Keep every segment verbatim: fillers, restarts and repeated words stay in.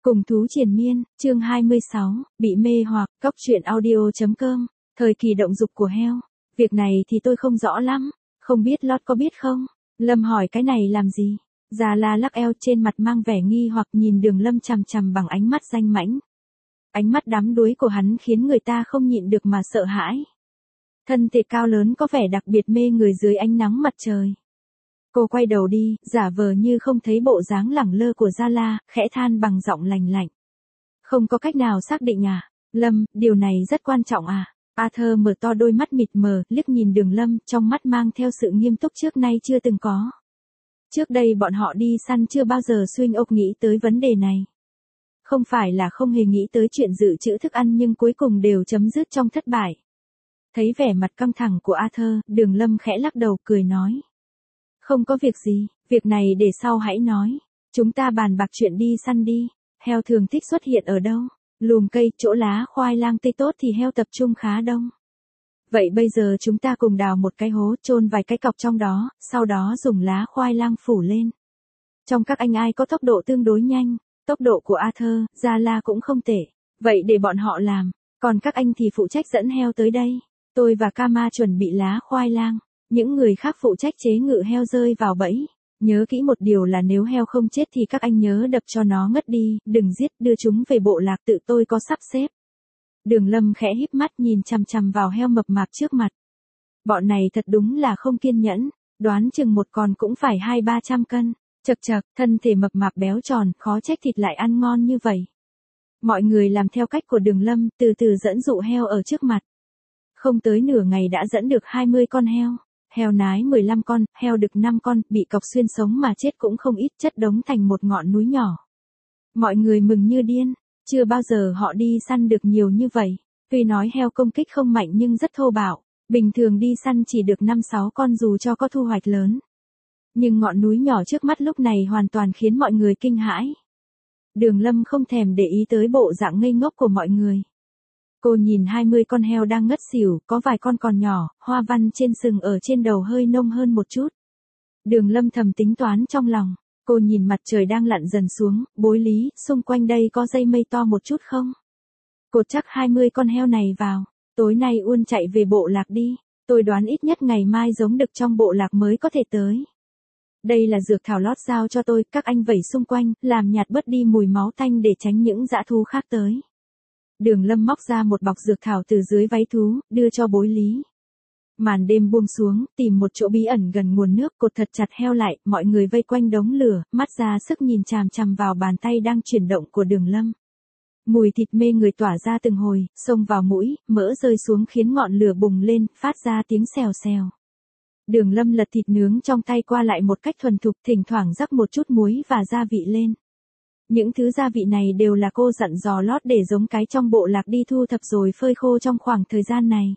Cùng thú triền miên, chương hai mươi sáu, bị mê hoặc, cóc truyện audio.com, thời kỳ động dục của heo. Việc này thì tôi không rõ lắm, không biết Lót có biết không? Lâm hỏi cái này làm gì? Già La lắc eo trên mặt mang vẻ nghi hoặc nhìn Đường Lâm chằm chằm bằng ánh mắt danh mãnh. Ánh mắt đắm đuối của hắn khiến người ta không nhịn được mà sợ hãi. Thân thể cao lớn có vẻ đặc biệt mê người dưới ánh nắng mặt trời. Cô quay đầu đi, giả vờ như không thấy bộ dáng lẳng lơ của Gia La, khẽ than bằng giọng lành lạnh. Không có cách nào xác định à? Lâm, điều này rất quan trọng à? Arthur mở to đôi mắt mịt mờ, liếc nhìn Đường Lâm, trong mắt mang theo sự nghiêm túc trước nay chưa từng có. Trước đây bọn họ đi săn chưa bao giờ suy ốc nghĩ tới vấn đề này. Không phải là không hề nghĩ tới chuyện dự trữ thức ăn nhưng cuối cùng đều chấm dứt trong thất bại. Thấy vẻ mặt căng thẳng của Arthur, Đường Lâm khẽ lắc đầu cười nói. Không có việc gì, việc này để sau hãy nói. Chúng ta bàn bạc chuyện đi săn đi. Heo thường thích xuất hiện ở đâu? Lùm cây, chỗ lá khoai lang tây tốt thì heo tập trung khá đông. Vậy bây giờ chúng ta cùng đào một cái hố, chôn vài cái cọc trong đó, sau đó dùng lá khoai lang phủ lên. Trong các anh ai có tốc độ tương đối nhanh, tốc độ của Arthur, Gia La cũng không tệ. Vậy để bọn họ làm, còn các anh thì phụ trách dẫn heo tới đây. Tôi và Kama chuẩn bị lá khoai lang. Những người khác phụ trách chế ngự heo rơi vào bẫy. Nhớ kỹ một điều là nếu heo không chết thì các anh nhớ đập cho nó ngất đi, đừng giết, đưa chúng về bộ lạc tự tôi có sắp xếp. Đường Lâm khẽ híp mắt nhìn chằm chằm vào heo mập mạp trước mặt. Bọn này thật đúng là không kiên nhẫn, đoán chừng một con cũng phải hai ba trăm cân. Chật chật, thân thể mập mạp béo tròn, khó trách thịt lại ăn ngon như vậy. Mọi người làm theo cách của Đường Lâm, từ từ dẫn dụ heo ở trước mặt. Không tới nửa ngày đã dẫn được hai mươi con heo. Heo nái mười lăm con, heo đực năm con, bị cọc xuyên sống mà chết cũng không ít, chất đống thành một ngọn núi nhỏ. Mọi người mừng như điên, chưa bao giờ họ đi săn được nhiều như vậy. Tuy nói heo công kích không mạnh nhưng rất thô bạo, bình thường đi săn chỉ được năm sáu con dù cho có thu hoạch lớn. Nhưng ngọn núi nhỏ trước mắt lúc này hoàn toàn khiến mọi người kinh hãi. Đường Lâm không thèm để ý tới bộ dạng ngây ngốc của mọi người. Cô nhìn hai mươi con heo đang ngất xỉu, có vài con còn nhỏ, hoa văn trên sừng ở trên đầu hơi nông hơn một chút. Đường Lâm thầm tính toán trong lòng, cô nhìn mặt trời đang lặn dần xuống, bối lý, xung quanh đây có dây mây to một chút không? Cột chắc hai mươi con heo này vào, tối nay Uôn chạy về bộ lạc đi, tôi đoán ít nhất ngày mai giống đực trong bộ lạc mới có thể tới. Đây là dược thảo Lót giao cho tôi, các anh vẩy xung quanh, làm nhạt bớt đi mùi máu tanh để tránh những dã thú khác tới. Đường Lâm móc ra một bọc dược thảo từ dưới váy thú, đưa cho bối lý. Màn đêm buông xuống, tìm một chỗ bí ẩn gần nguồn nước, cột thật chặt heo lại, mọi người vây quanh đống lửa, mắt ra sức nhìn chằm chằm vào bàn tay đang chuyển động của Đường Lâm. Mùi thịt mê người tỏa ra từng hồi, xông vào mũi, mỡ rơi xuống khiến ngọn lửa bùng lên, phát ra tiếng xèo xèo. Đường Lâm lật thịt nướng trong tay qua lại một cách thuần thục, thỉnh thoảng rắc một chút muối và gia vị lên. Những thứ gia vị này đều là cô dặn dò Lót để giống cái trong bộ lạc đi thu thập rồi phơi khô trong khoảng thời gian này.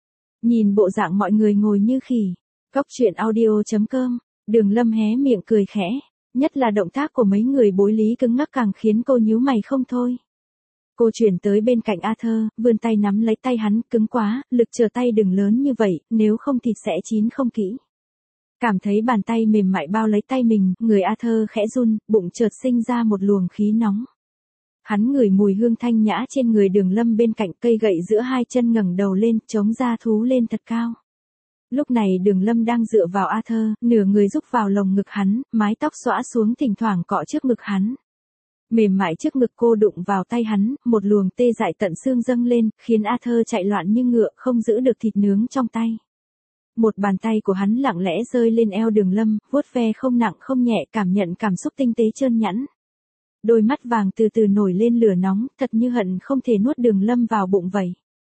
Nhìn bộ dạng mọi người ngồi như khỉ. Cóc truyện audio.com, Đường Lâm hé miệng cười khẽ, nhất là động tác của mấy người bối lý cứng ngắc càng khiến cô nhíu mày không thôi. Cô chuyển tới bên cạnh Arthur, vươn tay nắm lấy tay hắn, cứng quá, lực trở tay đừng lớn như vậy, nếu không thịt sẽ chín không kỹ. Cảm thấy bàn tay mềm mại bao lấy tay mình, người Arthur khẽ run, bụng chợt sinh ra một luồng khí nóng. Hắn ngửi mùi hương thanh nhã trên người Đường Lâm bên cạnh, cây gậy giữa hai chân ngẩng đầu lên, chống da thú lên thật cao. Lúc này Đường Lâm đang dựa vào Arthur, nửa người rúc vào lồng ngực hắn, mái tóc xõa xuống thỉnh thoảng cọ trước ngực hắn. Mềm mại trước ngực cô đụng vào tay hắn, một luồng tê dại tận xương dâng lên, khiến Arthur chạy loạn như ngựa, không giữ được thịt nướng trong tay. Một bàn tay của hắn lặng lẽ rơi lên eo Đường Lâm, vuốt ve không nặng không nhẹ, cảm nhận cảm xúc tinh tế trơn nhẵn. Đôi mắt vàng từ từ nổi lên lửa nóng, thật như hận không thể nuốt Đường Lâm vào bụng vậy.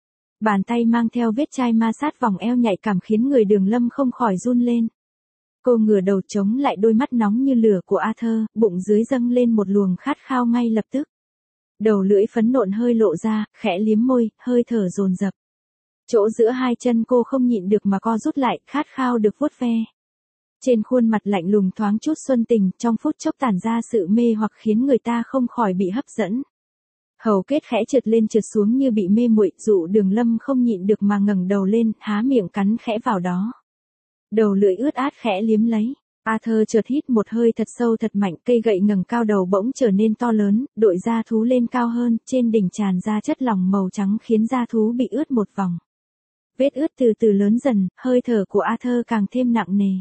Bàn tay mang theo vết chai ma sát vòng eo nhạy cảm khiến người Đường Lâm không khỏi run lên. Cô ngửa đầu chống lại đôi mắt nóng như lửa của Arthur, bụng dưới dâng lên một luồng khát khao ngay lập tức. Đầu lưỡi phấn nộn hơi lộ ra, khẽ liếm môi, hơi thở dồn dập. Chỗ giữa hai chân cô không nhịn được mà co rút lại, khát khao được vuốt ve. Trên khuôn mặt lạnh lùng thoáng chút xuân tình, trong phút chốc tản ra sự mê hoặc khiến người ta không khỏi bị hấp dẫn. Hầu kết khẽ trượt lên trượt xuống như bị mê muội, dụ Đường Lâm không nhịn được mà ngẩng đầu lên, há miệng cắn khẽ vào đó. Đầu lưỡi ướt át khẽ liếm lấy. Arthur chợt hít một hơi thật sâu thật mạnh, cây gậy ngẩng cao đầu bỗng trở nên to lớn, đội da thú lên cao hơn, trên đỉnh tràn ra chất lỏng màu trắng khiến da thú bị ướt một vòng. Vết ướt từ từ lớn dần, hơi thở của Arthur càng thêm nặng nề.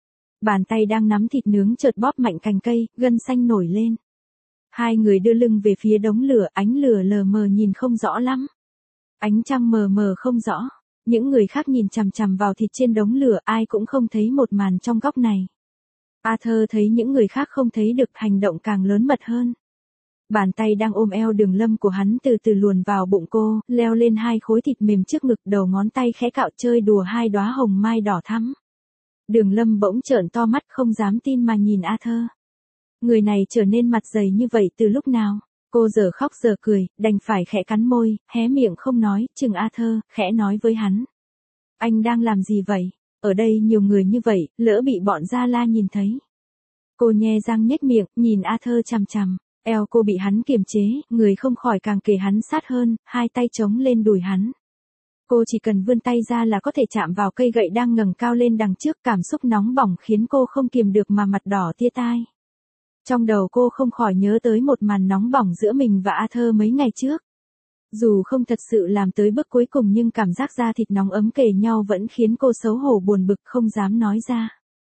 Bàn tay đang nắm thịt nướng chợt bóp mạnh cành cây, gân xanh nổi lên. Hai người đưa lưng về phía đống lửa, ánh lửa lờ mờ nhìn không rõ lắm. Ánh trăng mờ mờ không rõ. Những người khác nhìn chằm chằm vào thịt trên đống lửa, ai cũng không thấy một màn trong góc này. Arthur thấy những người khác không thấy được, hành động càng lớn mật hơn. Bàn tay đang ôm eo Đường Lâm của hắn từ từ luồn vào bụng cô, leo lên hai khối thịt mềm trước ngực, đầu ngón tay khẽ cạo chơi đùa hai đóa hồng mai đỏ thắm. Đường Lâm bỗng trợn to mắt không dám tin mà nhìn Arthur. Người này trở nên mặt dày như vậy từ lúc nào? Cô giờ khóc giờ cười, đành phải khẽ cắn môi, hé miệng không nói, chừng Arthur, khẽ nói với hắn. Anh đang làm gì vậy? Ở đây nhiều người như vậy, lỡ bị bọn Gia La nhìn thấy. Cô nhe răng nhếch miệng, nhìn Arthur chằm chằm, eo cô bị hắn kiềm chế, người không khỏi càng kề hắn sát hơn, hai tay chống lên đùi hắn. Cô chỉ cần vươn tay ra là có thể chạm vào cây gậy đang ngẩng cao lên đằng trước, cảm xúc nóng bỏng khiến cô không kiềm được mà mặt đỏ tia tai. Trong đầu cô không khỏi nhớ tới một màn nóng bỏng giữa mình và Arthur mấy ngày trước. Dù không thật sự làm tới bước cuối cùng nhưng cảm giác da thịt nóng ấm kề nhau vẫn khiến cô xấu hổ buồn bực không dám nói ra.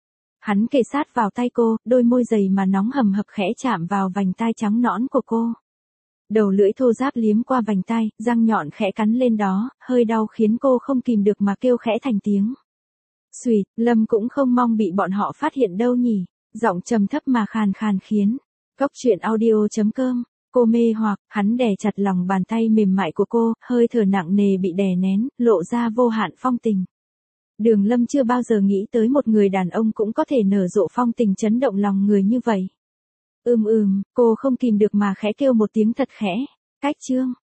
Hắn kề sát vào tay cô, đôi môi dày mà nóng hầm hập khẽ chạm vào vành tai trắng nõn của cô. Đầu lưỡi thô ráp liếm qua vành tai, răng nhọn khẽ cắn lên đó, hơi đau khiến cô không kìm được mà kêu khẽ thành tiếng. Xùyt, Lâm cũng không mong bị bọn họ phát hiện đâu nhỉ, giọng trầm thấp mà khàn khàn khiến. Cốc truyện audio chấm com, cô mê hoặc, hắn đè chặt lòng bàn tay mềm mại của cô, hơi thở nặng nề bị đè nén, lộ ra vô hạn phong tình. Đường Lâm chưa bao giờ nghĩ tới một người đàn ông cũng có thể nở rộ phong tình chấn động lòng người như vậy. Ừm ừm, cô không kìm được mà khẽ kêu một tiếng thật khẽ. Cách chương.